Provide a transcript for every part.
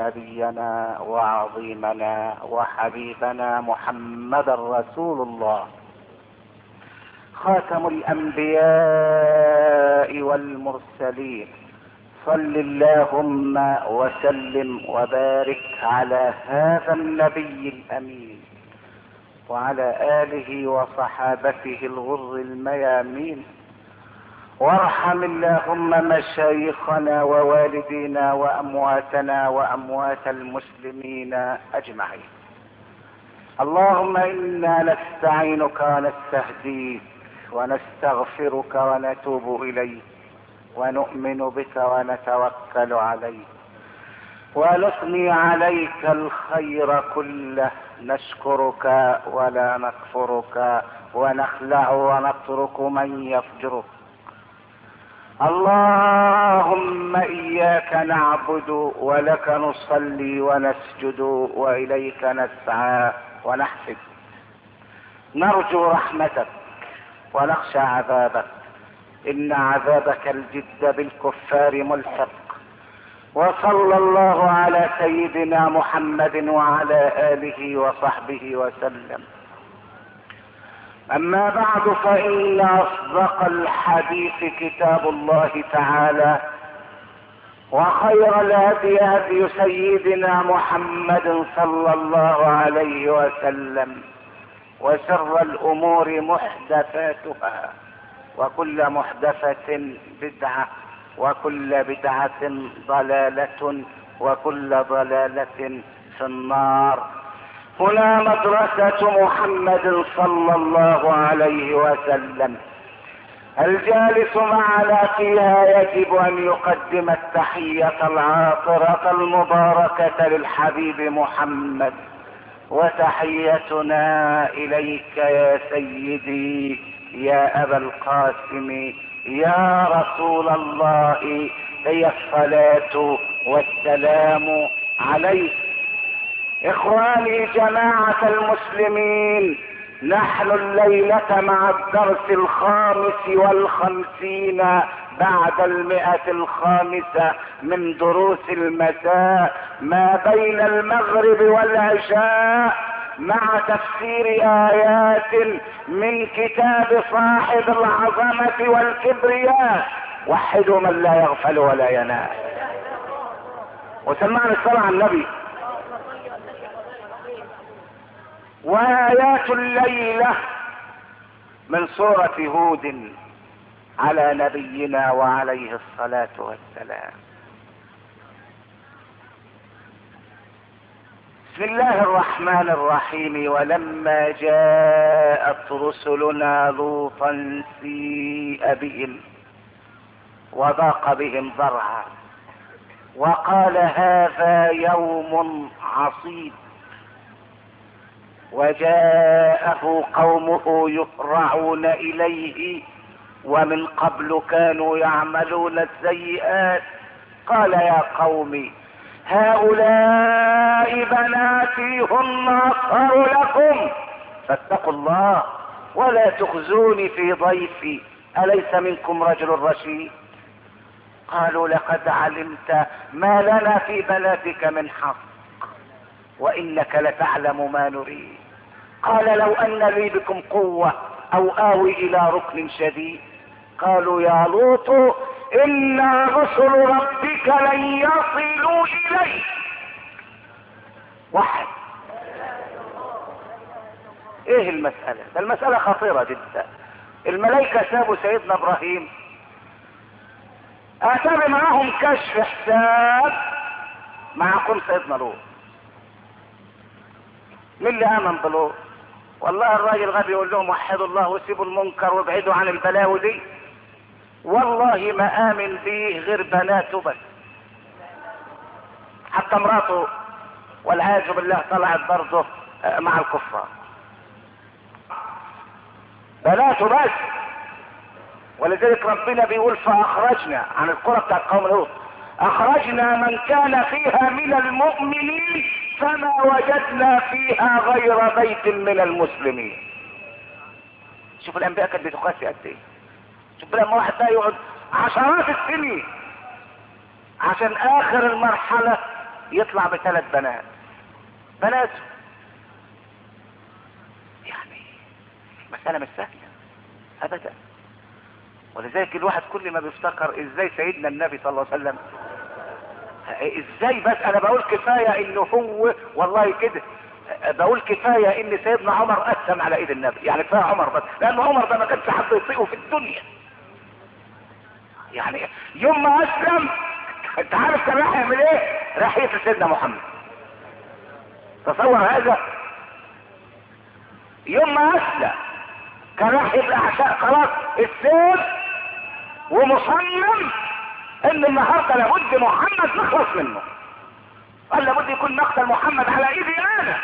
نبينا وعظيمنا وحبيبنا محمد رسول الله خاتم الانبياء والمرسلين. صل اللهم وسلم وبارك على هذا النبي الامين وعلى اله وصحابته الغر الميامين، وارحم اللهم مشايخنا ووالدينا وامواتنا واموات المسلمين اجمعين. اللهم انا نستعينك ونستهديك ونستغفرك ونتوب اليك ونؤمن بك ونتوكل عليك ونثني عليك الخير كله، نشكرك ولا نكفرك ونخلع ونترك من يفجرك. اللهم اياك نعبد ولك نصلي ونسجد واليك نسعى ونحفد، نرجو رحمتك ونخشى عذابك، ان عذابك الجد بالكفار ملحق. وصلى الله على سيدنا محمد وعلى اله وصحبه وسلم. اما بعد، فان اصدق الحديث كتاب الله تعالى، وخير الهدي هدي سيدنا محمد صلى الله عليه وسلم، وشر الامور محدثاتها، وكل محدثة بدعة، وكل بدعة ضلالة، وكل ضلالة في النار. هنا مدرسة محمد صلى الله عليه وسلم. الجالس معنا فيها يجب ان يقدم التحية العاطرة المباركة للحبيب محمد، وتحيتنا اليك يا سيدي يا ابا القاسم يا رسول الله، هي الصلاة والسلام عليك. اخواني جماعة المسلمين، نحن الليلة مع الدرس 55 بعد 100 من دروس المساء ما بين المغرب والعشاء، مع تفسير آيات من كتاب صاحب العظمة والكبرياء، وحدوا من لا يغفل ولا ينام. وسمعنا الصلاة على النبي. وآيات الليلة من سورة هود على نبينا وعليه الصلاة والسلام. بسم الله الرحمن الرحيم. ولما جاءت رسلنا لوطا سيء بهم وضاق بهم ذرعا وقال هذا يوم عصيب، وجاءه قومه يهرعون اليه ومن قبل كانوا يعملون السيئات. قال يا قوم هؤلاء بناتي هن اطهر لكم فاتقوا الله ولا تخزوني في ضيفي اليس منكم رجل رشيد. قالوا لقد علمت ما لنا في بناتك من حق وانك لتعلم ما نريد. قال لو ان لي بكم قوة او اوي الى ركن شديد. قالوا يا لوط إنا رسل ربك لن يصلوا إليك. واحد. ايه المسألة؟ ده المسألة خطيرة جدا. الملائكة سابوا سيدنا ابراهيم، اتى معهم كشف حساب معكم سيدنا لوط. مين اللي امن بلوط؟ والله الراجل غبي يقول لهم وحدوا الله وسيبوا المنكر وابعدوا عن البلاوي دي. والله ما امن بيه غير بناته بس، حتى مراته والعياذ بالله طلعت برضه مع الكفار. بناته بس. ولذلك ربنا بيقول فاخرجنا عن القرى بتاعت قوم لوط، اخرجنا من كان فيها من المؤمنين فما وجدنا فيها غير بيت من المسلمين. شوف الانبياء كانت بتقاسي قد ايه. شوف لما واحد ده يقعد عشرات السنين عشان اخر المرحلة يطلع ب3 بنات، بناته. يعني مسألة مش سهلة ابدا. ولذلك الواحد كل ما بيفتكر ازاي سيدنا النبي صلى الله عليه وسلم، ازاي، بس انا بقول كفاية انه هو والله كده، بقول كفاية ان سيدنا عمر اسلم على ايد النبي، يعني كفاية عمر بس، لان عمر ده ما كانش حد يطيقه في الدنيا. يعني يوم ما اسلم انت عارف كان راح يعمل ايه؟ راح يقتل سيدنا محمد. تصور هذا. يوم ما اسلم كان راح يبقى عشاء خلاص السيف، ومصمم ان النهارده لابد محمد نخلص منه، قال لابد يكون مقتل محمد على ايدي انا.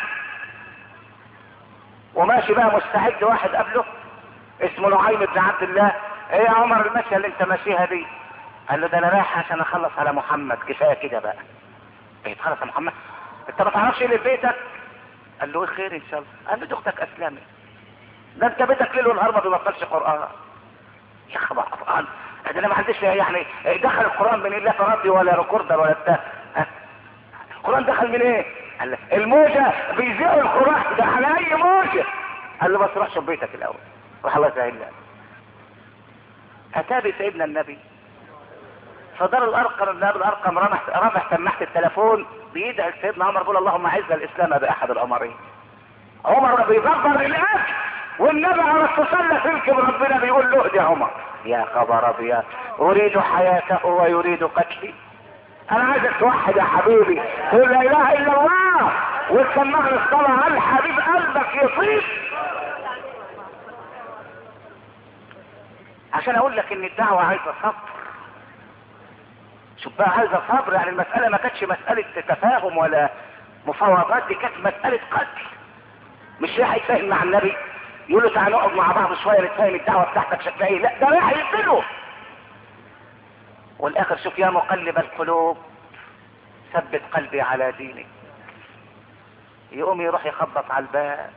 وماشي بقى مستعد، واحد قبله اسمه نعيم بن عبد الله، ايه يا عمر المشيه اللي انت ماشيها دي؟ قال له ده انا رايح عشان اخلص على محمد، كفايه كده بقى. ايه تخلص على محمد؟ انت ما تعرفش ايه اللي في بيتك؟ قال له ايه خير ان شاء الله؟ قال له دي اختك اسلمت، ده انت بيتك ليل ونهار ما بيبطلش قران. يا خبر قران، ده انا ما عنديش يعني دخل القران من لا تردي ولا ريكوردر ولا بتاع. القران دخل من ايه؟ قال له الموجه بيذيعوا القران ده على اي موجه. قال له بس روح شوف بيتك الاول، روح الله يسهل لك. اتى سيدنا النبي فدار الارقم رمح سماعه التليفون بيدعي سيدنا عمر، بيقول اللهم اعز الاسلام باحد الامرين. عمر بيدبر الاكل والنبي على التسلى سلك ربنا بيقول له يا عمر، يا خبر ابيض، اريد حياته ويريد قتلي. انا عايزك توحد يا حبيبي، تقول لا اله الا الله وتسمعني الصلاه، هل حبيب قلبك يطيب؟ عشان اقول لك ان الدعوه عايزه صبر. شوف بقى عايزه صبر، يعني المساله ما كانتش مساله تفاهم ولا مفاوضات، دي كانت مساله قتل. مش رايح يتفاهم مع النبي يقول له تعالى نقعد مع بعض شويه نتفاهم الدعوه بتاعتك شكلها ايه، لا ده رايح يقتله. والاخر شوف يا مقلب القلوب ثبت قلبي على دينك. يقوم يروح يخبط على الباب،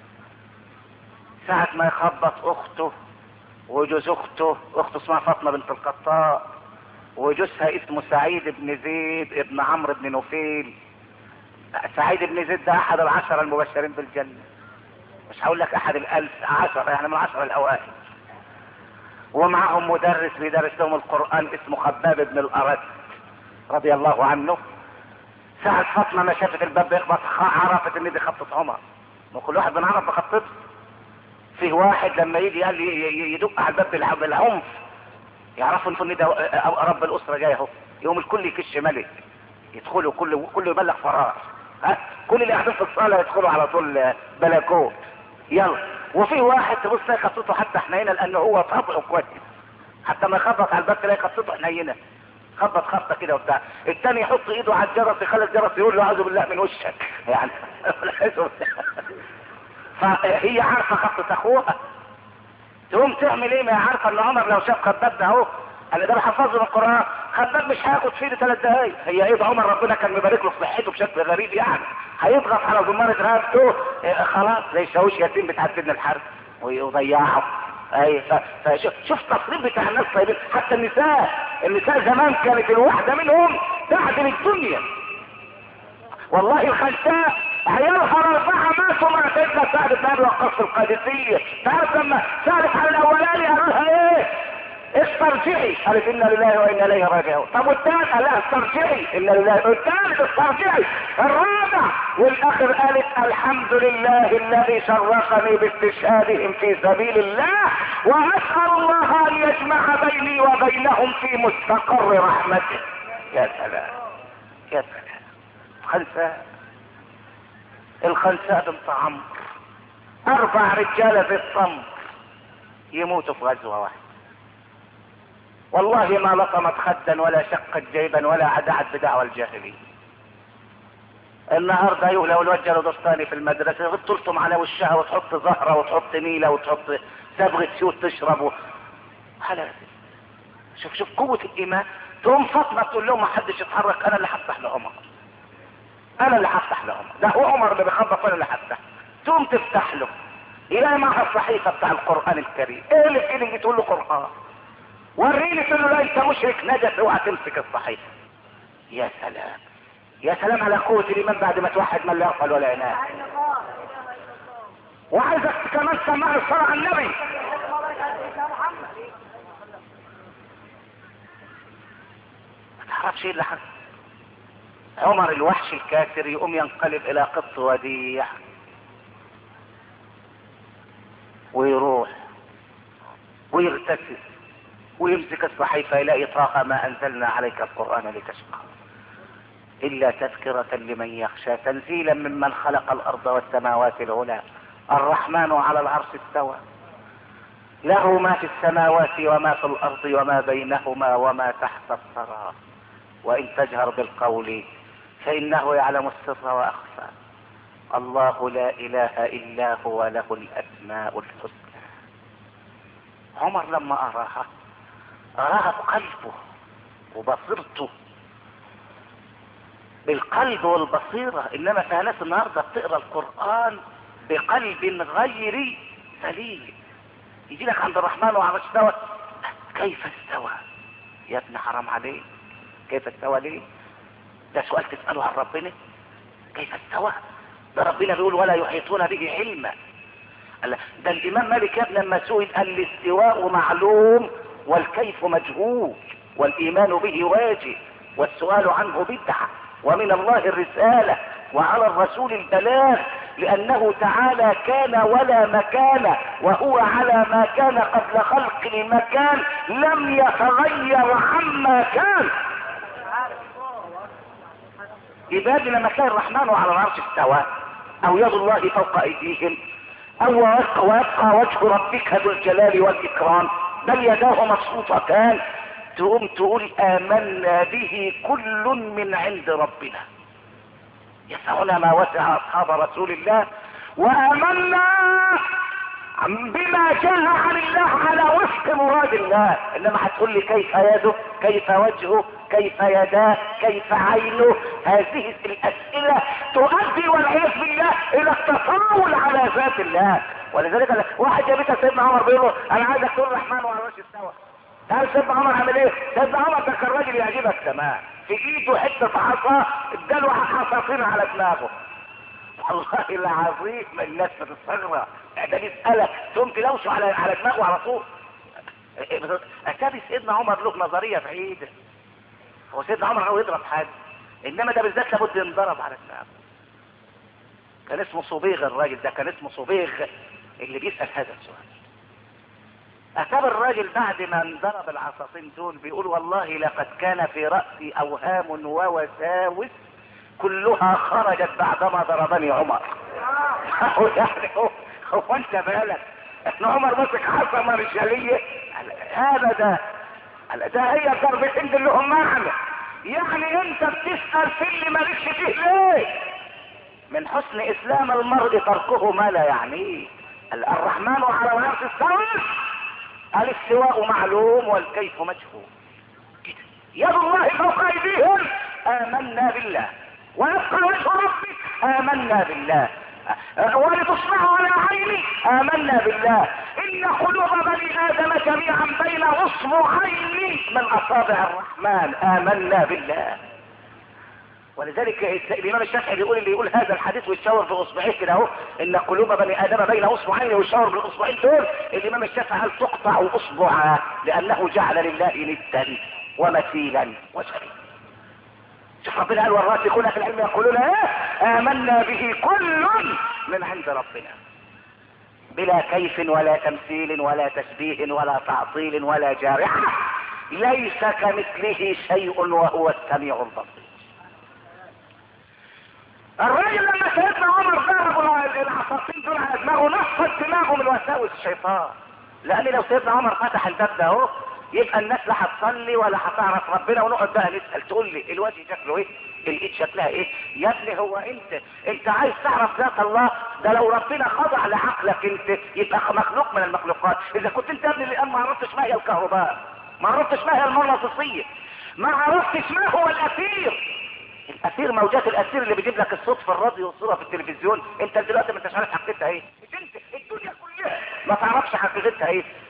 ساعة ما يخبط اخته وجوز اخته اسمها فاطمة بنت الخطاب، وجوزها اسمه سعيد بن زيد ابن عمرو بن نفيل. سعيد بن زيد ده احد ال10 المبشرين بالجنة، مش هقول لك احد ال10 يعني من 10 الاوائل. ومعهم مدرس بيدرس لهم القرآن اسمه خباب بن الارد رضي الله عنه. ساعة فاطمة ما شافت الباب بيخبط عرفت ان دي خطة عمر، وكل واحد بنعرف بخطته. فيه واحد لما يجي قال يدق على الباب بالعنف يعرفوا ان ده رب الاسرة جاي اهو، يوم الكل يكش ملك يدخلوا كله يبلغ فراغ، كل اللي قاعدين في الصالة يدخلوا على طول بلكوت يلا. وفي واحد تبص تلاقي خطته حتى حنينه لانه هو طبعه كويس، حتى ما يخبط على الباب تلاقي خطته حنينه، خبط خبطه كده وبتاع. الثاني يحط ايده على الجرس يخلي الجرس يقول له اعوذ بالله من وشك يعني. فهي عارفه خطه اخوها، تقوم تعمل ايه؟ ما هي عارفه ان عمر لو شاف خباب ده اهو انا ده بحفظه من القران، خباب مش هياخد فيه 3 دقايق. هي ايه عمر ربنا كان مبارك له في صحته بشكل غريب يعني، هيضغط على زمارة رقبته خلاص زي شاويش يتيم بتاع سيدنا الحرب ويضيعه. اي شوف التصريف بتاع الناس طيبين. حتى النساء زمان كانت الواحده منهم تعدل الدنيا. والله الخلفاء عيالها 4 ماتوا مع سيدنا سعد بن ابي وقاص في القادسيه. تعرف لما سالت على الاولاني قالوا لها ايه؟ استرجعي، قالت انا لله وانا اليه راجعون. طب والثالث قال لها استرجعي انا لله، والثالث استرجعي، الرابع والاخر قالت الحمد لله الذي شرفني باستشهادهم في سبيل الله، واسال الله ان يجمع بيني وبينهم في مستقر رحمته. يا سلام يا سلام. الخنساء بنت عمرو 4 رجاله في الصمت يموتوا في غزوه واحده. والله ما لطمت خدا ولا شقت جيبا ولا عدعت بدعوى الجاهليه. النهارده لو الواد له دستاني في المدرسه تلطم على وشها وتحط زهره وتحط نيله وتحط صبغه سيوط تشرب حلال. شوف قوه الايمان. تقوم فاطمه تقول لهم ما حدش يتحرك، انا اللي هفتح لعمر، انا اللي هفتح لعمر، ده هو عمر اللي بيخبط وانا اللي هفتح. تقوم تفتح له يلاقي معها الصحيفه بتاع القران الكريم. ايه اللي في ايدك؟ بتقول له قران. وريني، تقول له لا انت مشرك نجس اوعى تمسك الصحيفه. يا سلام يا سلام على قوة الإيمان بعد ما توحد من لا يغفل ولا ينام. وعايزك كمان تسمع الصلاة على النبي. ما تعرفش ايه اللي حصل. عمر الوحش الكافر يقوم ينقلب الى قط وديع ويروح ويغتسل ويمسك الصحيفة يلاقي طه ما انزلنا عليك القرآن لتشقى الا تذكرة لمن يخشى تنزيلا ممن خلق الارض والسماوات العلى الرحمن على العرش استوى له ما في السماوات وما في الارض وما بينهما وما تحت الثرى وان تجهر بالقول فانه يعلم السر واخفى الله لا اله الا هو له الاسماء الحسنى. عمر لما اراها بقلبه وبصيرته، بالقلب والبصيرة. انما في ناس النهارده بتقرا القرآن بقلب غير سليم. يجي لك عند الرحمن وعلى استوى، كيف استوى يا ابن حرام عليك؟ كيف استوى ليه؟ ده سؤال تسأله عن ربنا؟ كيف استوى؟ ده ربنا بيقول ولا يحيطون به علما. ده الامام مالك يا ابن لما سئل قال الاستواء معلوم والكيف مجهول والايمان به واجب والسؤال عنه بدعة ومن الله الرسالة وعلى الرسول البلاغ لأنه تعالى كان ولا مكان وهو على ما كان قبل خلق المكان لم يتغير عما كان. عبادي لما كان الرحمن على العرش استوى أو يد الله فوق أيديهم أو ويبقى وجه ربك ذو الجلال والإكرام بل يداه مبسوطتان تقوم تقول آمنا به كل من عند ربنا. يسعنا ما وسع أصحاب رسول الله وآمنا بما جاء عن الله على وفق مراد الله. انما هتقول لي كيف يده، كيف وجهه، كيف يداه، كيف عينه؟ هذه الاسئله تؤدي والعياذ بالله الى التطاول على ذات الله. ولذلك واحد جابتها سيدنا عمر بيقول له انا عايزك تقول الرحمن وعلى وجه استوى. تعرف سيدنا عمر عمل ايه؟ سيدنا عمر ده كان راجل يعجبك تمام، في ايده حته عصا اداله حصافين على دماغه. والله العظيم الناس بتستغرب، ده بيسألك تقوم تلوشه على دماغه على طول. اتاري سيدنا عمر له نظريه بعيده. هو سيدنا عمر هو يضرب حد، انما ده بالذات لابد ينضرب على دماغه. كان اسمه صبيغ الراجل ده، كان اسمه صبيغ اللي بيسأل هذا السؤال. اتى الراجل بعد ما انضرب العصاصين دول بيقول والله لقد كان في رأسي اوهام ووساوس كلها خرجت بعدما ضربني عمر. يعني هو انت بالك ان عمر مسك حصمه رجاليه؟ ابدا، ده هي ضربتين اللي هم معنى. يعني انت بتسال في اللي مالكش فيه ليه؟ من حسن اسلام المرء تركه ما لا يعنيه. الرحمن على العرش استوى، الاستواء معلوم والكيف مجهول. يد الله فوق ايديهم امنا بالله ويبقى وجه ربك آمنا بالله ولتصنع على عيني آمنا بالله إن قلوب بني آدم جميعا بين أصبعين من أصابع الرحمن آمنا بالله. ولذلك الإمام الشافعي بيقول اللي يقول هذا الحديث ويشاور بأصبعيه كده اهو إن قلوب بني آدم بين أصبعين ويشاور بالأصبعين دول، الإمام الشافعي قال تقطع أصبعا لأنه جعل لله ندا ومثيلا وشريكا. شوف ربنا قال والراسخون في العلم يقولون ايه؟ آمنا به كل من عند ربنا بلا كيف ولا تمثيل ولا تشبيه ولا تعطيل ولا جارحة ليس كمثله شيء وهو السميع البصير. الراجل لما سيدنا عمر ضرب العصاصين دول على دماغه نفض دماغه من وساوس الشيطان، لان لو سيدنا عمر فتح الباب ده اهو يبقى الناس لا هتصلي ولا هتعرف ربنا، ونقعد بقى نسال تقول لي الوجه شكله ايه؟ الايد شكلها ايه؟ يا ابني هو انت عايز تعرف ذات الله؟ ده لو ربنا خضع لعقلك انت يبقى مخلوق من المخلوقات. اذا كنت انت يا ابني الان ما عرفتش ما هي الكهرباء، ما عرفتش ما هي المغناطيسيه، ما عرفتش ما هو الاثير. الاثير موجات الاثير اللي بيجيب لك الصوت في الراديو والصوره في التلفزيون، انت دلوقتي ما انتش عارف حقيقتها ايه. انت الدنيا كلها ما تعرفش حقيقتها ايه.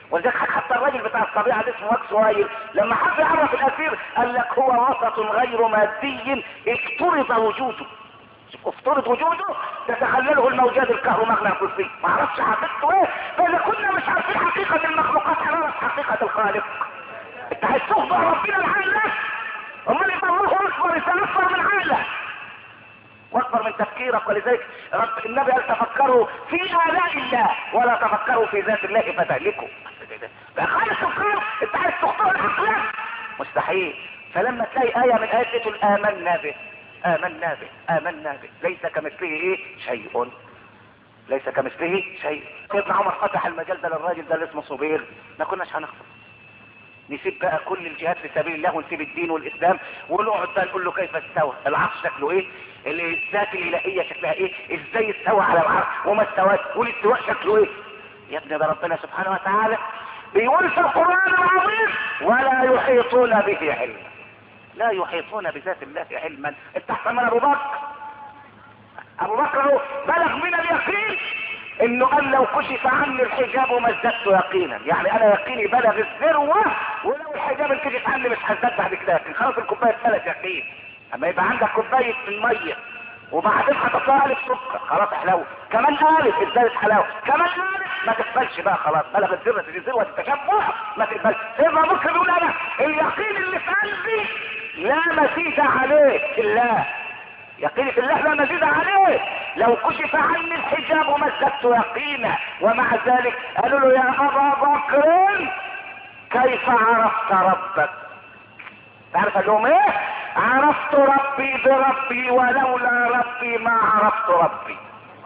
ولذلك حتى الراجل بتاع الطبيعه اللي اسمه ماكس وايل لما حب يعرف الاسير قال لك هو وسط غير مادي افترض وجوده. افترض وجوده تتخلله الموجات الكهرومغناطيسيه، ما عرفش حقيقته ايه. فاذا كنا مش عارفين حقيقه المخلوقات هنعرف حقيقه الخالق. انت عايز تخضع ربنا لعقلك؟ امال يبقى الله اكبر يتنفر من عقلك واكبر من تفكيرك. ولذلك النبي قال تفكروا في آلاء الله ولا تفكروا في ذات الله فتهلكوا. بقى خالص الخلق انت عايز تخطئ عقلك؟ مستحيل. فلما تلاقي آية من آيات تقول آمنا به آمنا به آمنا به ليس كمثله ايه شيء، ليس كمثله شيء. سيدنا عمر فتح المجال ده للراجل ده اللي اسمه صبيغ، ما كناش هنخطئ. نسيب بقى كل الجهاد في سبيل الله ونسيب الدين والاسلام ونقعد بقى نقول له كيف استوى، العرش شكله ايه، الذات الالهيه شكلها ايه، ازاي استوى على العرش وما استواش، والاستواء شكله ايه. يا ابني ده ربنا سبحانه وتعالى بيقول في القران العظيم ولا يحيطون به علما. لا يحيطون بذات الله علما. انت احسن من ابو بكر. ابو بكر بلغ من اليقين انه قال لو كشف عني الحجاب ما ازددت يقينا، يعني انا يقيني بلغ الذروه ولو الحجاب انكشف عني مش هزداد بعد كده، لكن خلاص الكوبايه اتملت يقين. اما يبقى عندك كوبايه الميه وبعدين هتطلع الف سكر خلاص حلاوه، كمان الف ازدادت حلاوه، كمان الف ما تقبلش بقى خلاص بلغت ذروه التشبع ما تقبلش. سيدنا ابو بكر بيقول انا اليقين اللي في قلبي لا مزيد عليه في الله، يقيني في الله لا مزيد عليه، لو كشف عني الحجاب ما ازددت يقينا. ومع ذلك قالوا له يا ابا بكر كيف عرفت ربك؟ تعرف قال لهم ايه؟ عرفت ربي بربي ولولا ربي ما عرفت ربي.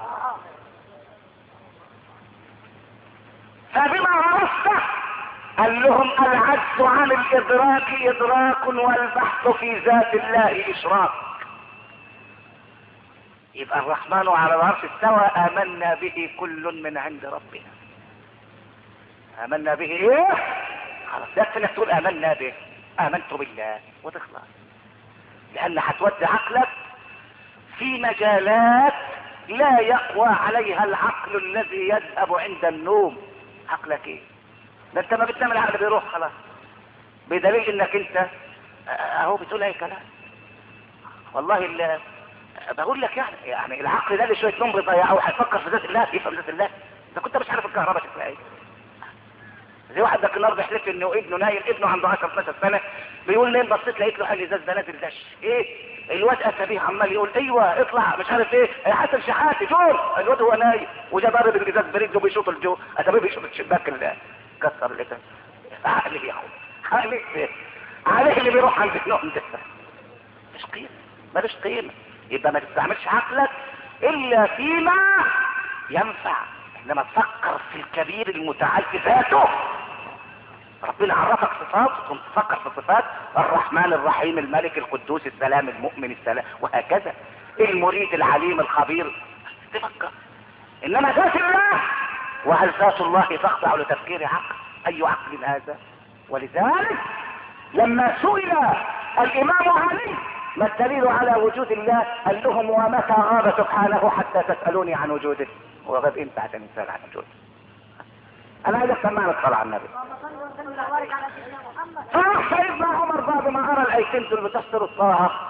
فبما عرفته قال لهم العجز عن الادراك ادراك والبحث في ذات الله اشراك. يبقى الرحمن على العرش استوى آمنا به كل من عند ربنا. آمنا به ايه؟ خلاص يكفي انك تقول آمنا به، آمنت بالله وتخلص. لأن هتودي عقلك في مجالات لا يقوى عليها العقل الذي يذهب عند النوم. عقلك ايه؟ ده انت ما بتنام العقل بيروح خلاص، بدليل انك انت اهو بتقول اي كلام. والله بقول لك يعني العقل ده اللي شويه نوم بيضيعه هيفكر في ذات الله، يفهم ذات الله. اذا كنت مش عارف الكهرباء شكلها ايه. زي واحد ذاك النهارده بيحلف انه ابنه نايم، ابنه عنده 10 12 سنه، بيقول نايم بصيت لقيت له حل ازاز نازل دش ايه. الواد اتى بيه عمال يقول ايوه اطلع مش عارف ايه يا حسن شحاتي جول. الواد هو نايم وجا ضارب الازاز برجله بيشوط الجو، اتى بيه بيشوط الشباك اللي كسر اللي كان. عقلي يا اخويا عليه اللي بيروح عند النوم ده مش قيمه، مالوش قيمه. يبقى ما تستعملش عقلك الا فيما ينفع، انما تفكر في الكبير المتعال في ذاته. ربنا عرفك صفات ثم تفكر في صفات الرحمن الرحيم الملك القدوس السلام المؤمن السلام وهكذا. المريد العليم الخبير تفكر. انما ذات الله، وهل ذات الله تخضع لتفكير عقل؟ اي عقل هذا؟ ولذلك لما سئل الامام علي ما الدليل على وجود الله قال لهم ومتى غاب سبحانه حتى تسألوني عن وجوده؟ هو غاب امتى عشان نسأل عن وجوده؟ انا عايز اسمع لك صلاة على النبي. سيدنا عمر بعد ما ارى الايتين دول بتفسر الطاعة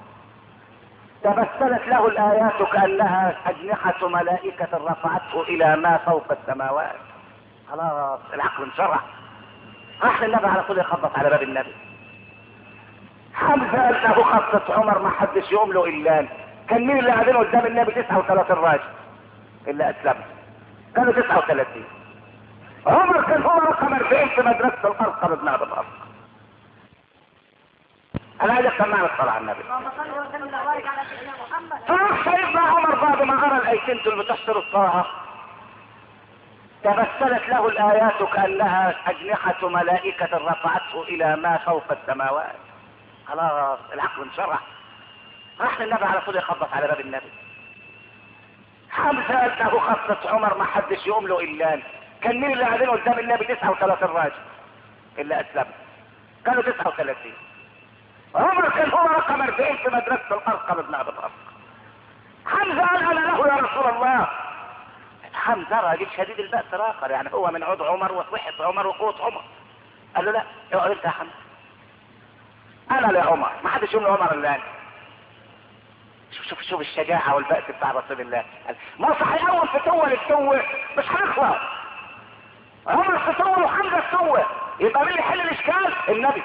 تبسلت له الايات كأنها اجنحة ملائكة رفعته الى ما فوق السماوات. خلاص العقل انشرح. راح للنبي على طول يخبط على باب النبي. حمزة قال له خطة عمر ما حدش يقوم له الا كان مين اللي قاعدين قدام النبي؟ 39 راجل اللي اسلموا كانوا 39. عمر كان هو رقم 40 في مدرسة الارقم ابن ابي الارقم. انا عايز اسمع لك صلاة على النبي. سيدنا عمر بعد ما ارى الايتين دول بتفسر الطاعة تبسلت له الايات كأنها اجنحة ملائكة رفعته الى ما فوق السماوات. خلاص العقل انشرح. راح للنبي على طول يخبط على باب النبي. حمزة قال له خطة عمر ما حدش يقوم له الا كان مين اللي قاعدين قدام النبي؟ 39 راجل اللي اسلموا كانوا 39. عمر كان هو رقم 40 في مدرسة الارقم ابن ابي الارقم. حمزة قال انا له يا رسول الله. حمزة راجل شديد البأس الاخر، يعني هو من عود عمر وصحة عمر وقوة عمر. قال له لا، اقعد انت يا حمزة، انا لعمر، ما حدش يقول لعمر الا انا. شوف الشجاعة والبأس بتاع رسول الله. ما صح اول فتوة للتوة مش هنخلص. عمر فتوة وحمزة فتوة، يبقى مين اللي يحل الاشكال؟ النبي.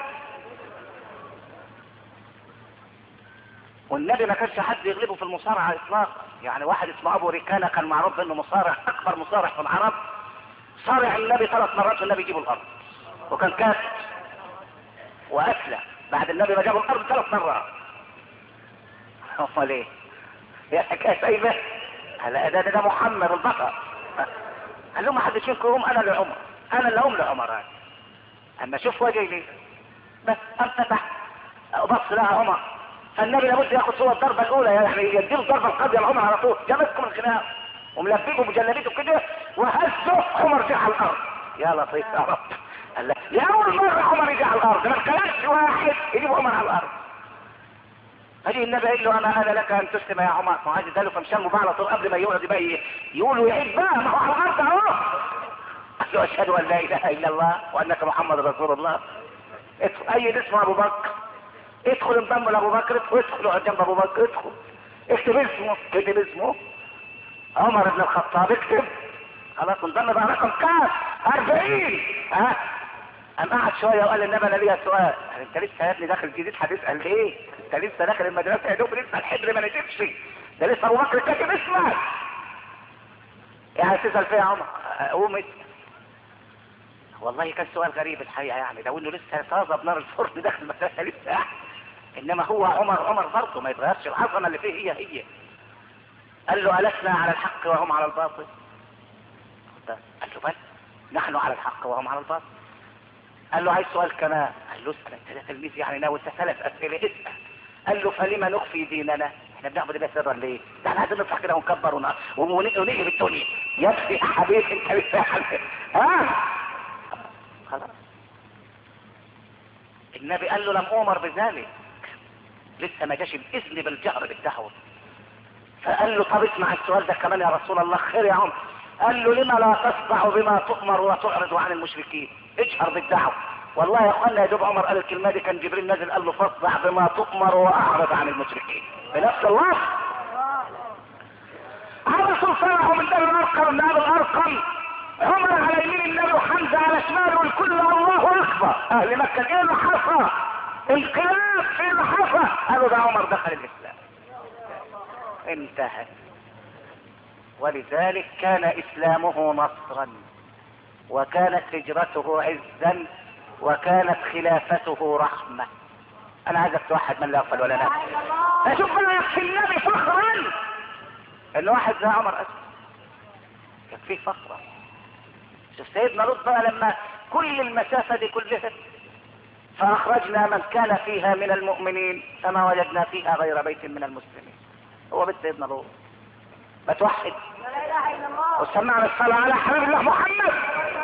والنبي ما كانش حد يغلبه في المصارعة اطلاقا. يعني واحد اسمه ابو ريكانة كان معروف انه مصارع، اكبر مصارع في العرب، صارع النبي 3 مرات والنبي يجيبه الارض، وكان كافر واسلم بعد النبي ما جابه الارض 3 مرات. امال ايه؟ يا حكايه سايبه. هلا ده محمد البطل. قال له ما حدش منكم يقوم، انا لعمر، انا اللي اقوم لعمر. اما شوف وجهي ليه بس انفتح بص لها عمر، فالنبي لابد ياخد صوره الضربه الاولى، يعني يديله الضربه القاضيه لعمر على طول، جابتكم الخناق وملبيبه بجلابيته كده وهزه، عمر جه على الارض. يا لطيف يا رب. قال لا، لاول مره عمر يجي على الارض، ما كلامش واحد يجيب عمر على الارض. هذه النبي قال له انا لك ان تسلم يا عمر، ما عايز اداله فمشان بقى على طول قبل ما يقعد بقى يقولوا يعيد بقى، ما هو على الارض اهو. قال له اشهد ان لا اله الا الله وانك محمد رسول الله. ادخل اي اسمه ابو بكر، ادخل انضم لابو بكر، وادخل اقعد جنب ابو بكر، ادخل اكتب اسمه، اكتب اسمه عمر بن الخطاب، اكتب خلاص انضم بقى رقم كام؟ 40. ها قام قعد شويه وقال للنبي انا ليا سؤال. انت لسه يا ابني داخل جديد هتسال ليه؟ انت لسه داخل المدرسه يا دوب لسه الحبر ما نشفش، ده لسه ابو بكر كاتب اسمك. يعني تسال فيا يا عمر؟ قوم اسال. والله كان سؤال غريب الحقيقه، يعني لو انه لسه طازه بنار الفرن داخل المدرسه لسه. انما هو عمر برضه ما يتغيرش، العظمه اللي فيه هي. قال له ألسنا على الحق وهم على الباطل؟ قال له بل نحن على الحق وهم على الباطل. قال له عايز سؤال كمان. قال له اسال، انت ده تلميذ يعني ناوي 3 اسئله، اسال. قال له فلما نخفي ديننا؟ احنا بنعبد الله سرا ليه؟ ده احنا عايزين نطلع كده ونكبر ونيجي بالدنيا. يا ابني يا حبيبي انت بتفهم. خلاص. النبي قال له لم امر بذلك، لسه ما جاش الاذن بالجهر بالدعوه. فقال له طب اسمع السؤال ده كمان يا رسول الله. خير يا عمر. قال له لما لا تصدع بما تؤمر وتعرض عن المشركين؟ اجهر بالدعوه. والله يا اخوانا يا دوب عمر قال الكلمه دي كان جبريل نازل قال له فاصدع بما تؤمر واعرض عن المشركين بنفس الله. هذا سلطانه من دار الارقم، من ابي الارقم، عمر على يمين النبي وحمزه على شماله، والكل الله اكبر. اهل مكه ايه اللي حصل؟ انقلاب في اللي حصل. قالوا ده عمر دخل الاسلام. انتهت. ولذلك كان اسلامه نصرا، وكانت هجرته عزا، وكانت خلافته رحمة. انا عايزك توحد من لا يغفل ولا لا. اشوف بقى يكفي النبي فخرا ان واحد زي عمر اسلم، يكفيه فخرا. شوف سيدنا لوط بقى لما كل المسافة دي كلها فاخرجنا من كان فيها من المؤمنين فما وجدنا فيها غير بيت من المسلمين. هو بيت سيدنا لوط. ما توحد لا اله الا الله وسمعنا الصلاة على حبيب الله محمد.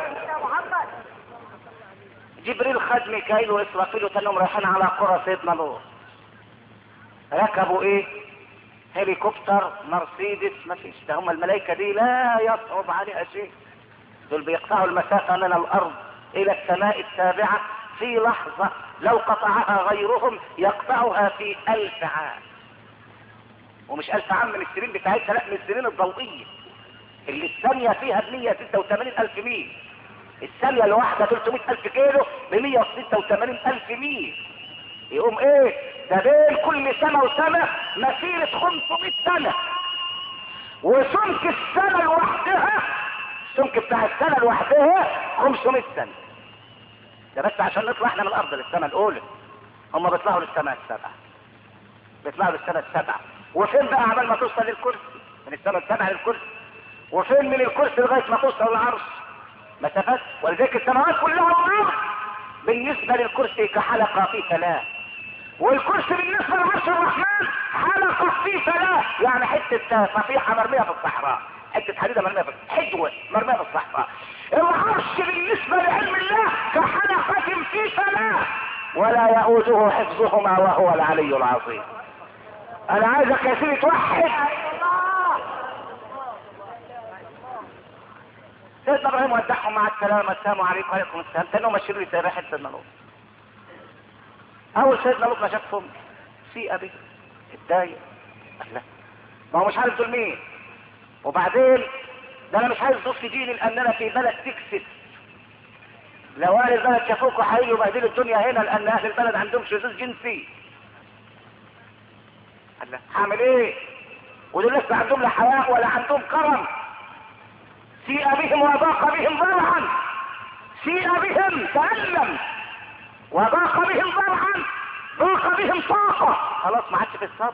جبريل خد ميكائيل واسرافيل وتنهم رايحين على قرى سيدنا لوط. ركبوا ايه؟ هليكوبتر مرسيدس، ما فيش، ده هم الملائكة دي لا يصعب عليها شيء. دول بيقطعوا المسافة من الارض الى السماء السابعة في لحظة، لو قطعها غيرهم يقطعها في 1000 عام. ومش 1000 عام من السنين بتاعتها، لا، من السنين الضوئية اللي الثانية فيها ب186,000 ميل. الثانية الواحدة 300,000 كيلو ب186,000 ميل. يقوم ايه ده بين كل سنة وسنة مسيرة 500 سنة. وسمك السنة لوحدها، السمك بتاع السنة لوحدها 500 سنة. ده بس عشان نطلع احنا من الارض للسنة الاولى. هم بيطلعوا للسماء السبعة، بيطلعوا للسنة السبعة. وفين بقى عمال ما توصل للكرسي؟ من السنة السبعة للكرسي. وفين من الكرسي لغاية ما توصل للعرش؟ مسافات. ولذلك السماوات كلها والارض بالنسبة للكرسي كحلقة في فلاة، والكرسي بالنسبة لعرش الرحمن حلقة في فلاة، يعني حتة صفيحة مرمية في الصحراء، حتة حديدة مرمية في حجوة مرمية في الصحراء. العرش بالنسبة لعلم الله كحلقة في فلاة، ولا يؤوده حفظهما وهو العلي العظيم. انا عايزك يا سيدي توحد. سيدنا ابراهيم ودعهم مع السلامه، السلام عليكم وعليكم السلام، كانوا ماشيين له ريحه سيدنا لوط. اول سيدنا لوط ما شافهم سيء به، اتضايق، قال لا ما هو مش عارف دول مين، وبعدين ده انا مش عايز ضيف ديني لان انا في بلد تكسس، لو اهل البلد شافوكوا هيجوا يبهدلوا الدنيا هنا لان اهل البلد عندهم شذوذ جنسي. قال لا هعمل ايه؟ ودول لسه عندهم لا حياء ولا عندهم كرم. سيء بهم وضاق بهم ذرعا، سيء بهم تألم وضاق بهم ذرعا، ضاق بهم طاقة، خلاص ما عادش في الصبر.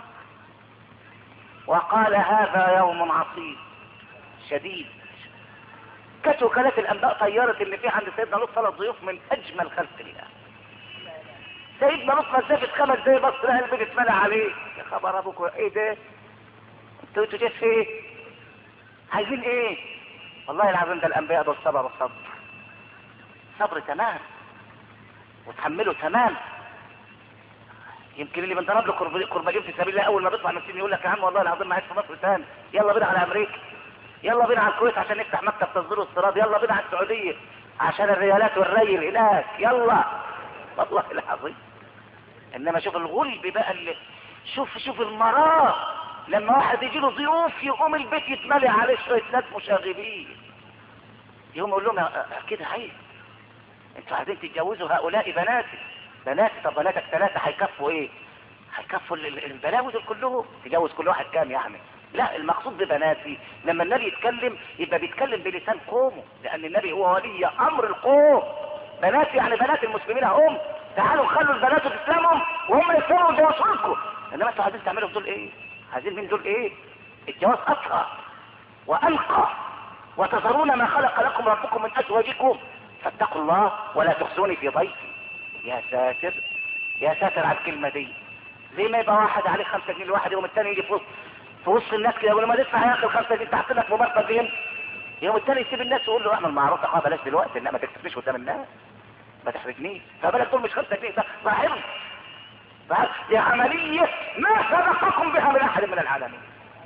وقال هذا يوم عصيب شديد. كانت وكالات الانباء طيرت ان في عند سيدنا لوط 3 ضيوف من اجمل خلق الله. سيدنا لوط مسافه 5 دقايق بص لها البيت اتملى عليه. يا خبر ابوك ايه ده؟ انتوا جايين في ايه؟ عايزين ايه؟ والله العظيم ده الانبياء دول صبروا الصبر، صبر تمام وتحملوا تمام. يمكن اللي بنضرب له كرباجين في سبيل الله اول ما بيطلع من السجن يقول لك يا عم والله العظيم ما عايش في مصر ثاني، يلا بينا على امريكا، يلا بينا على الكويت عشان نفتح مكتب تصدير واستيراد، يلا بينا على السعوديه عشان الريالات والريل هناك، يلا والله العظيم. انما شوف الغلب بقى اللي شوف المراه لما واحد يجي له ضيوف يقوم البيت يتملي عليه شويه ناس مشاغبين، يقوم يقول لهم كده عيب، انتوا عايزين تتجوزوا هؤلاء بناتي، طب بناتك 3 هيكفوا ايه؟ هيكفوا البلاوي دول كلهم؟ تجوز كل واحد كام يعني؟ لا، المقصود ببناتي لما النبي يتكلم يبقى بيتكلم بلسان قومه، لان النبي هو ولي امر القوم. بناتي يعني بنات المسلمين هم، تعالوا خلوا البنات تسلمهم وهم يسلموا جوازكم. انما انتوا عايزين تعملوا دول ايه؟ عايزين من دول ايه؟ الجواز اطهر وانقى، وتذرون ما خلق لكم ربكم من ازواجكم فاتقوا الله ولا تخزوني في ضيفي. يا ساتر يا ساتر على الكلمه دي. زي ما يبقى واحد عليه 5 جنيه لواحد، يوم الثاني يجي في وسط الناس كده يقول له ما تدفع يا اخي ال5 جنيه تحت لك مبرطجين، يوم الثاني يسيب الناس ويقول له اعمل معروف بلاش دلوقتي، انما ما تكسبنيش قدام الناس، ما تحرجنيش، فبالك دول مش 5 جنيه ده صاحبهم. دي عمليه ما سبقكم بها من احد من العالمين.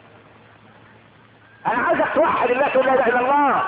انا عايزك توحد الله، تقول لا اله الا الله.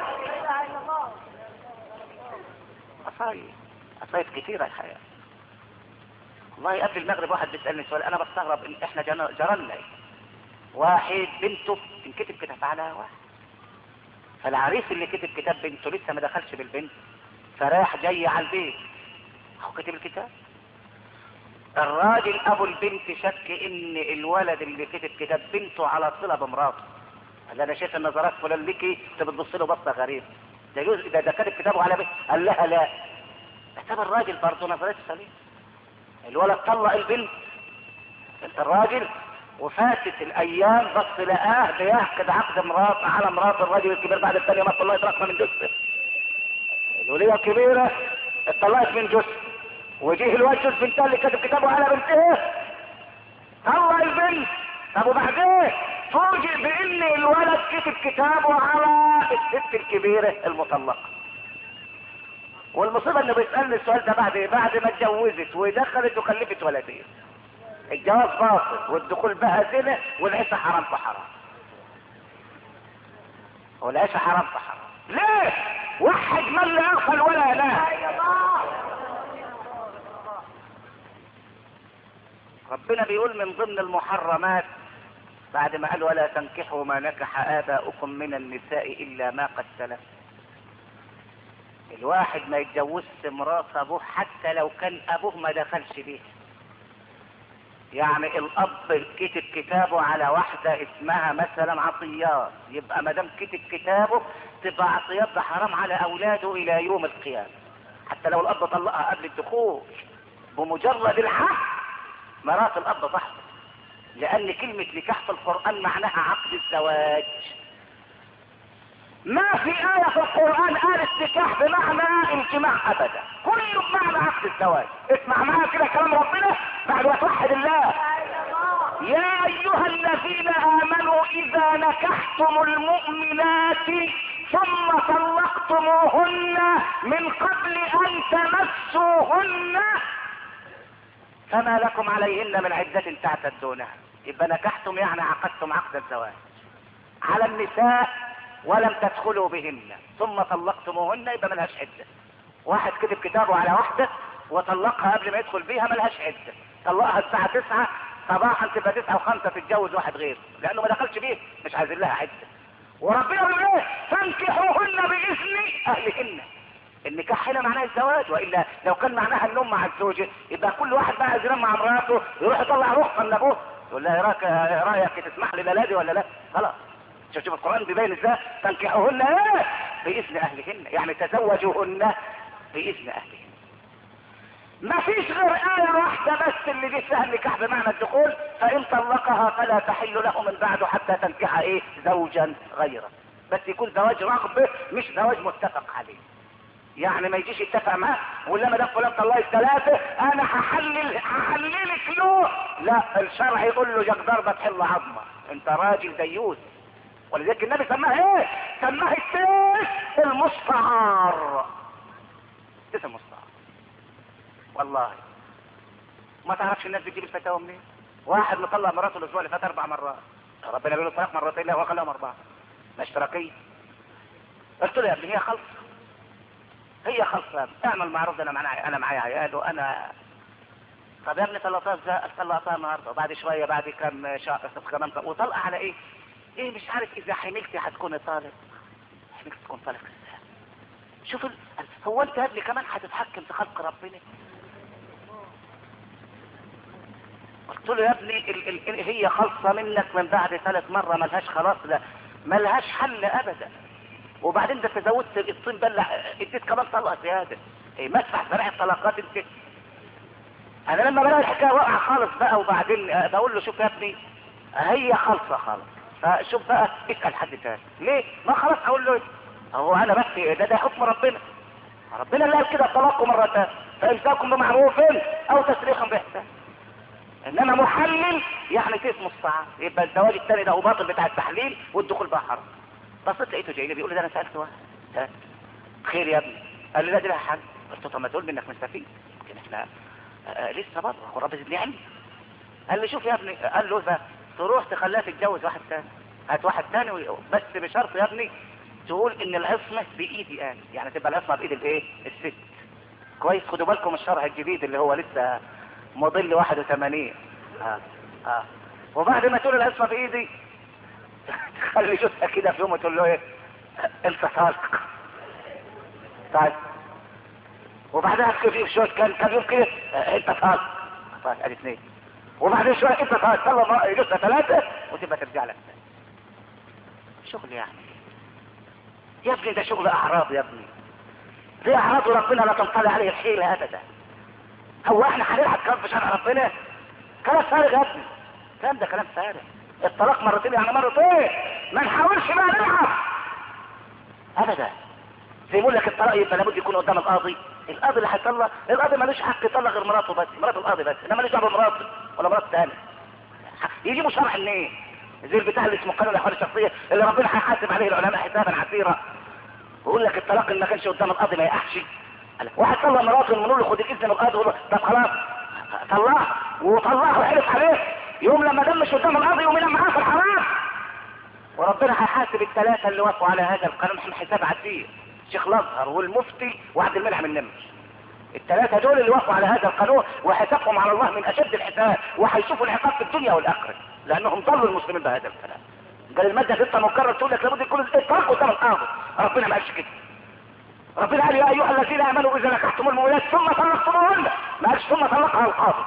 عصايب كثيره الحياه. والله قبل المغرب واحد بيسالني سؤال انا بستغرب، ان احنا جرالنا واحد بنته انكتب كتاب على واحد، فالعريس اللي كتب كتاب بنته لسه ما دخلش بالبنت، فراح جاي على البيت هو كتب الكتاب. الراجل ابو البنت شك ان الولد اللي كتب كتاب بنته على صله بمراته، قال انا شايف النظرات فلان ليكي انت بتبص له بصه غريبه، ده كتب كتابه على بنت. قال لها لا، كتب الراجل برضه نظرته سليمه. الولد طلق البنت الراجل، وفاتت الايام بص لقاه بيعقد عقد مرات على مرات الراجل الكبير بعد الثانيه ما طلقت رقمه من جثه. الوليه الكبيره اتطلقت من جثه، وجيه الواد جوز بنتها اللي كتب كتابه على بنته طلق البنت. طب وبعدين فوجئ بان الولد كتب كتابه على الست الكبيره المطلقه. والمصيبه انه بيسالني السؤال ده بعد ما اتجوزت ودخلت وخلفت ولدين. الجواز باطل والدخول بها زنا والعيشه حرام فحرام، والعيشه حرام فحرام. ليه؟ وحد من لا يغفل ولا ينام. ربنا بيقول من ضمن المحرمات بعد ما قال ولا تنكحوا ما نكح آباؤكم من النساء إلا ما قد سلف. الواحد ما يتجوزش مرات ابوه حتى لو كان ابوه ما دخلش بيه. يعني الاب كتب كتابه على واحدة اسمها مثلا عطيات، يبقى ما دام كتب كتابه تبقى عطيات ده حرام على اولاده الى يوم القيامة، حتى لو الاب طلقها قبل الدخول. بمجرد الحق مرات الاب تحصل، لان كلمة نكاح في القرآن معناها عقد الزواج. ما في آية في القرآن قالت نكاح بمعنى الجماع ابدا، كله بمعنى عقد الزواج. اسمع معايا كده كلام ربنا بعد ما توحد الله. يا ايها الذين امنوا اذا نكحتم المؤمنات ثم طلقتموهن من قبل ان تمسوهن فما لكم عليهن من عدة تعتدونها. يبقى نكحتم يعني عقدتم عقد الزواج. على النساء ولم تدخلوا بهن ثم طلقتموهن يبقى ملهاش عدة. واحد كتب كتابه على واحدة وطلقها قبل ما يدخل بيها ملهاش عدة، طلقها الساعة 9 صباحا تبقى 9:05 تتجوز واحد غير لانه ما دخلش بيه، مش عايزين لها عدة. وربنا بيقول ايه؟ فانكحوهن باذن اهلهن. النكاح هنا معناه الزواج، والا لو كان معناها النوم مع الزوجة يبقى كل واحد بقى عايز ينام مع مراته يروح يطلع رخصة من ابوه يقول لها ايه رايك تسمح لي بلادي ولا لا؟ خلاص. شوف القرآن بيبين ازاي تنكحوهن ايه؟ باذن اهلهن، يعني تزوجوهن باذن اهلهن. ما فيش غير آية واحدة بس اللي دي فيها النكاح بمعنى الدخول، فإن طلقها فلا تحل له من بعد حتى تنكح ايه؟ زوجا غيره. بس يكون زواج رغبة مش زواج متفق عليه. يعني ما يجيش يتفق معاه ولا ما دام فلان طلقت 3 انا هحللك له، لا، الشرع يقول له جاك ضربة تحل عظمة، انت راجل ديوث. ولذلك النبي سماها ايه؟ سماها السيف المستعار. السيف المستعار. والله ما تعرفش الناس بتجيب الفتاوى منين؟ واحد مطلق مراته الاسبوع اللي فات 4 مرات، ربنا بيقول له طلاق مرتين، لا هو خلاهم 4، ما اشتراكية. قلت له يا ابني هي خلص، هي خلصة، اعمل معروف، انا معايا عيال وانا. طب يا ابني طلقتها النهارده، وبعد شويه بعد كم شهر كمان وطلقه على ايه؟ ايه مش عارف، اذا حملتي هتكون طالق. حملت تكون طالق ازاي؟ شوف هو انت يا ابني كمان هتتحكم في خلق ربنا؟ قلت له يا ابني هي خلصة منك من بعد 3 مرة، ملهاش خلاص، لا ملهاش حل ابدا. وبعدين ده تزودت الطين بلع، اديت كمان طلقه زياده، ايه مسح سريع الطلقات انت. انا لما بلاقي الحكايه واقعه خالص بقى وبعدين بقول له شوف يا ابني هي خالصه خالص، فشوف بقى اسال حد تاني ليه؟ ما خلاص اقول له هو انا بس ده حكم ربنا اللي قال كده الطلاق مرتان فامساكم بمعروف او تسريحا باحسان. انما محلل يعني كيس مستعار، يبقى الزواج الثاني ده هو باطل بتاع التحليل والدخول بقى حرام. بصيت لقيته جاي لي بيقول لي ده انا سالت واحد خير يا ابني، قال لي لا دي لها حل. قلت له طب ما تقول لي انك مستفيد، يمكن احنا لسه برضه هو رب زدني علمي. قال لي شوف يا ابني، قال له اذا تروح تخليها تتجوز واحد ثاني، هات واحد ثاني بس بشرط يا ابني تقول ان العصمه بايدي انا، يعني تبقى العصمه بايد الايه؟ الست. كويس، خدوا بالكم الشرع الجديد اللي هو لسه موديل 81. وبعد ما تقول العصمه بايدي تخلي جثة كده في يوم وتقول له ايه؟ انت طالق. طيب وبعدها في شوية كان يوم كده انت طالق. طيب ادي 2. وبعدين شوية انت طالق، طلع جثة 3 وتبقى ترجع لك. شغل يعني يا ابني، ده شغل اعراض يا ابني، دي اعراض ربنا لا تنطلع عليه الحيلة ابدا. هو احنا هنلعب كلام في شرع ربنا؟ كلام فارغ يا ابني، كلام ده كلام فارغ. الطلاق مرتين يعني مرتين، ما نحاولش بقى نلعب ابدا. زي يقول لك الطلاق يبقى لابد يكون قدام القاضي اللي هيطلق، القاضي مالوش حق يطلق غير مراته بس، مرات القاضي بس، انما مالوش دعوه بمراته ولا مرات ثانيه. يجيبوا شرح منين؟ زي البتاع اللي اسمه قانون الاحوال الشخصيه اللي ربنا هيحاسب عليه العلماء حسابا عسيرا، ويقول لك الطلاق اللي ما كانش قدام القاضي ما يقعش. واحد طلق مراته ونقول له خد الاذن من القاضي، يقول له طب خلاص طلقها، وطلقها وحلف عليه، يوم لما دمش قدام القاضي يوم ينام معاه في الحرام. وربنا هيحاسب ال3 اللي وافقوا على هذا القانون حساب عسير، الشيخ الازهر والمفتي وعبد المنعم النمر. ال3 دول اللي وافقوا على هذا القانون وحسابهم على الله من اشد الحساب، وهيشوفوا العقاب في الدنيا والاخره لانهم ضلوا المسلمين بهذا الكلام. قال الماده 6 مكرر تقول لك لابد يكون الطلاق قدام القاضي، ربنا ما قالش كده. ربنا قال يا ايها الذين امنوا اذا نكحتم المؤمنات ثم طلقتموهن، ما قالش ثم طلقها القاضي.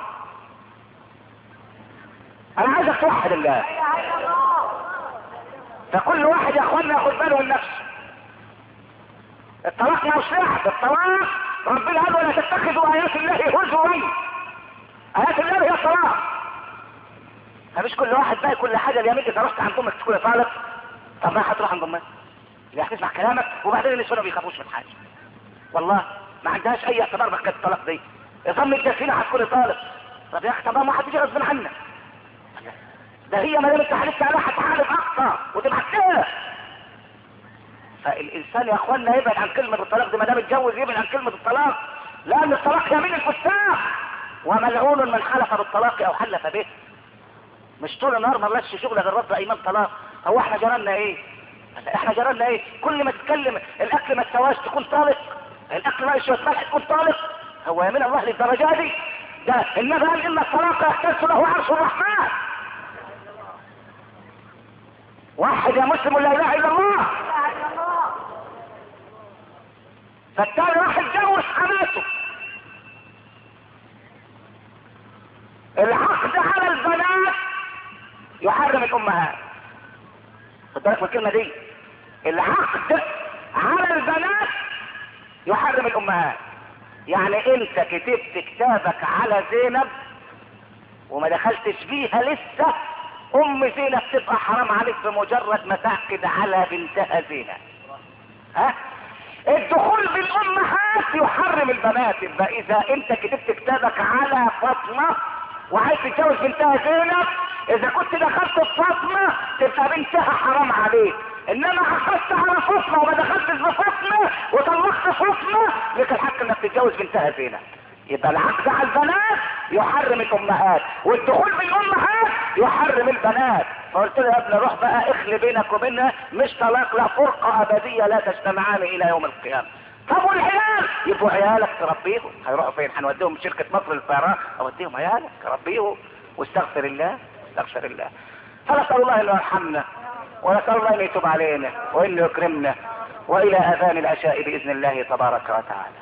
انا عايزك توحد الله، فكل واحد يا اخوانا ياخد باله من نفسه. الطلاق مش لعب، الطلاق ربنا قال ولا تتخذوا ايات الله هزوا. ايات الله هي الطلاق. فمش كل واحد بقى كل حاجه اليمين اذا رحت عند امك تكون طالق، طب ما هتروح عند امك اللي هتسمع كلامك، وبعدين النسوان ما بيخافوش من حاجه والله، ما عندهاش اي اعتبار بحكايه الطلاق دي. اظن الجسيمه هتكون طالق، طب يا اخي طب ما حد يجي غصب عنك، ده هي ما دام انت حلفت عليها هتحالف اقصى وتبقى كده. فالانسان يا اخوانا يبعد عن كلمه الطلاق دي، ما دام اتجوز يبعد عن كلمه الطلاق، لان الطلاق يمين الفساق، وملعون من حلف بالطلاق او حلف به. مش طول النهار ما لش شغل غير رد ايمان طلاق. هو احنا جرالنا ايه؟ احنا جرالنا ايه؟ كل ما تتكلم الاكل ما تسواش تكون طالق، الاكل ما شويه ملح تكون طالق. هو يا من الله للدرجه دي؟ ده النبي قال ان الطلاق يحتاج له عرش الرحمن. واحد يا مسلم لا اله الا الله. فالتاني راح يتجوز حماته. العقد على البنات يحرم الامهات. خد بالك من الكلمه دي، العقد على البنات يحرم الامهات. يعني انت كتبت كتابك على زينب وما دخلتش بيها لسه، ام زينب تبقى حرام عليك بمجرد ما تعقد على بنتها زينب. ها؟ الدخول بالامهات يحرم البنات. يبقى اذا انت كتبت كتابك على فاطمه وعايز تتجوز بنتها زينب، اذا كنت دخلت بفاطمه تبقى بنتها حرام عليك. انما اخذت على فاطمه وما دخلتش بفاطمه وطلقت فاطمه، لك الحق انك تتجوز بنتها زينب. يبقى العقد على البنات يحرم الامهات، والدخول بالامهات يحرم البنات. فقلت له يا ابني روح بقى اخلي بينك وبينها، مش طلاق، لا، فرقه ابديه لا تجتمعان الى يوم القيامه. طب والعيال؟ يبقوا عيالك تربيهم. هيروحوا فين؟ هنوديهم شركه مصر للطيران؟ اوديهم عيالك تربيهم واستغفر الله، استغفر الله. فنسال الله ان يرحمنا، ونسال الله ان يتوب علينا وان يكرمنا، والى اذان العشاء باذن الله تبارك وتعالى.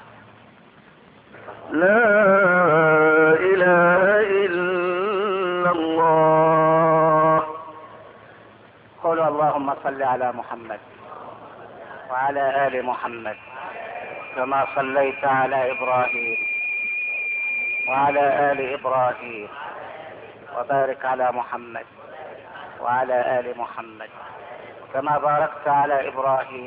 لا اله الا الله. قولوا اللهم صل على محمد وعلى ال محمد كما صليت على ابراهيم وعلى ال ابراهيم، وبارك على محمد وعلى ال محمد كما باركت على ابراهيم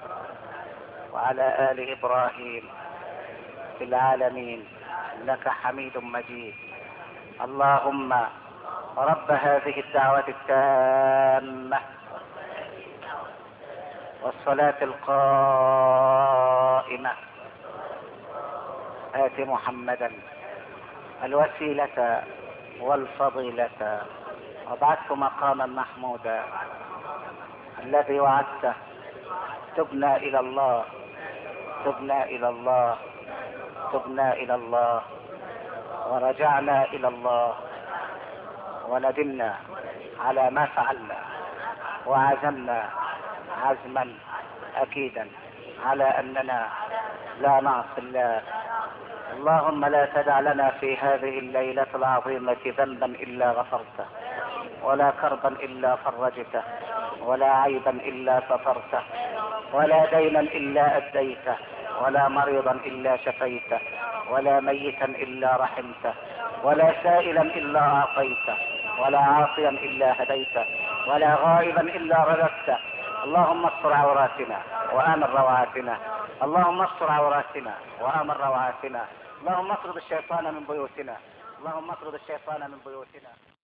وعلى ال ابراهيم في العالمين انك حميد مجيد. اللهم رب هذه الدعوة التامة والصلاة القائمة، آت محمدا الوسيلة والفضيلة وابعثه مقاما محمودا الذي وعدته. تبنا إلى الله، تبنا إلى الله، تبنا إلى الله، ورجعنا إلى الله، وندمنا على ما فعلنا، وعزمنا عزما أكيدا على أننا لا نعصي الله. اللهم لا تدع لنا في هذه الليلة العظيمة ذنبا إلا غفرته، ولا كربا إلا فرجته، ولا عيبا إلا سترته، ولا دينا إلا أديته، ولا مريضا إلا شفيته، ولا ميتا إلا رحمته، ولا سائلا إلا أعطيته، ولا عاصيا إلا هديته، ولا غائبا إلا رددته. اللهم استر عوراتنا وآمن روعاتنا، اللهم استر عوراتنا وآمن روعاتنا، اللهم اطرد الشيطان من بيوتنا، اللهم اطرد الشيطان من بيوتنا.